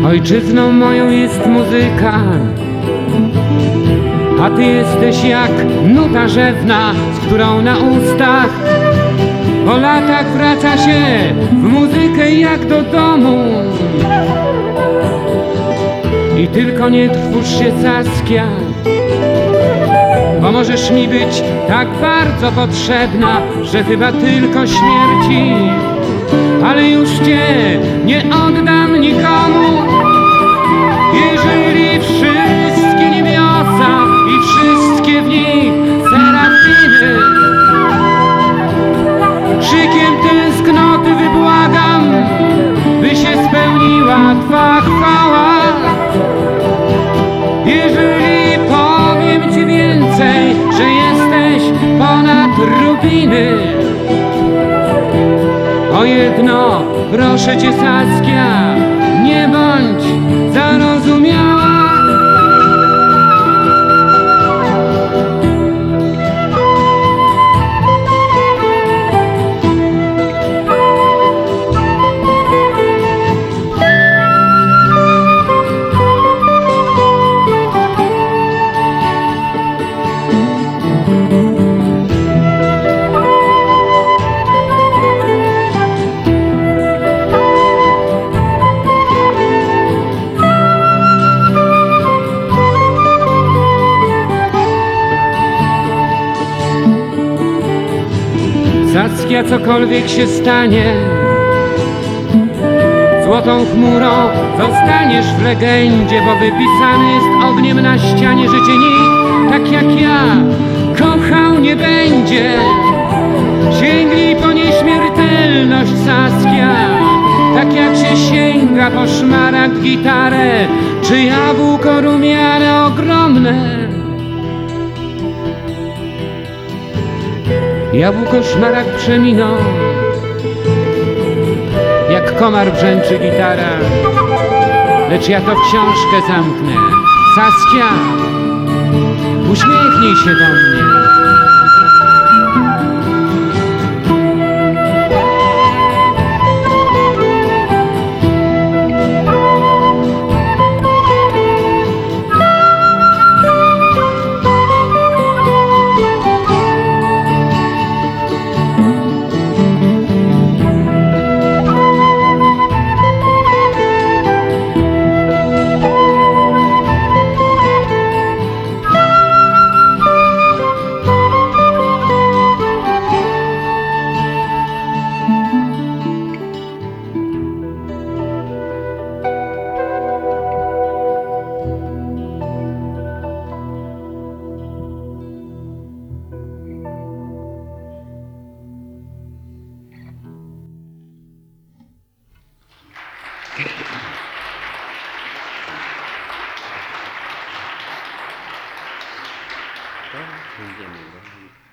Ojczyzną moją jest muzyka, a ty jesteś jak nuta rzewna, z którą na ustach po latach wraca się w muzykę jak do domu. I tylko nie trwóż się, Saskia, bo możesz mi być tak bardzo potrzebna, że chyba tylko śmierci, ale już cię nie oddam nikomu. Jeżeli wszystkie niebiosa i wszystkie w nich serafiny krzykiem tęsknoty wybłagam, by się spełniła twa chwała. Jeżeli powiem ci więcej, że jesteś ponad rubiny, o jedno proszę cię, Saskia, nie bądź zarozumiała. Saskia, cokolwiek się stanie, złotą chmurą zostaniesz w legendzie, bo wypisany jest ogniem na ścianie, że cię nikt tak jak ja kochał nie będzie. Sięgnij po nieśmiertelność, Saskia, tak jak się sięga po szmaragd, gitarę czy jabłko rumiane ogromne. Jabłko szmaragd przeminął, jak komar brzęczy gitara, lecz ja to w książkę zamknę. Saskia, uśmiechnij się do mnie. Idziemy.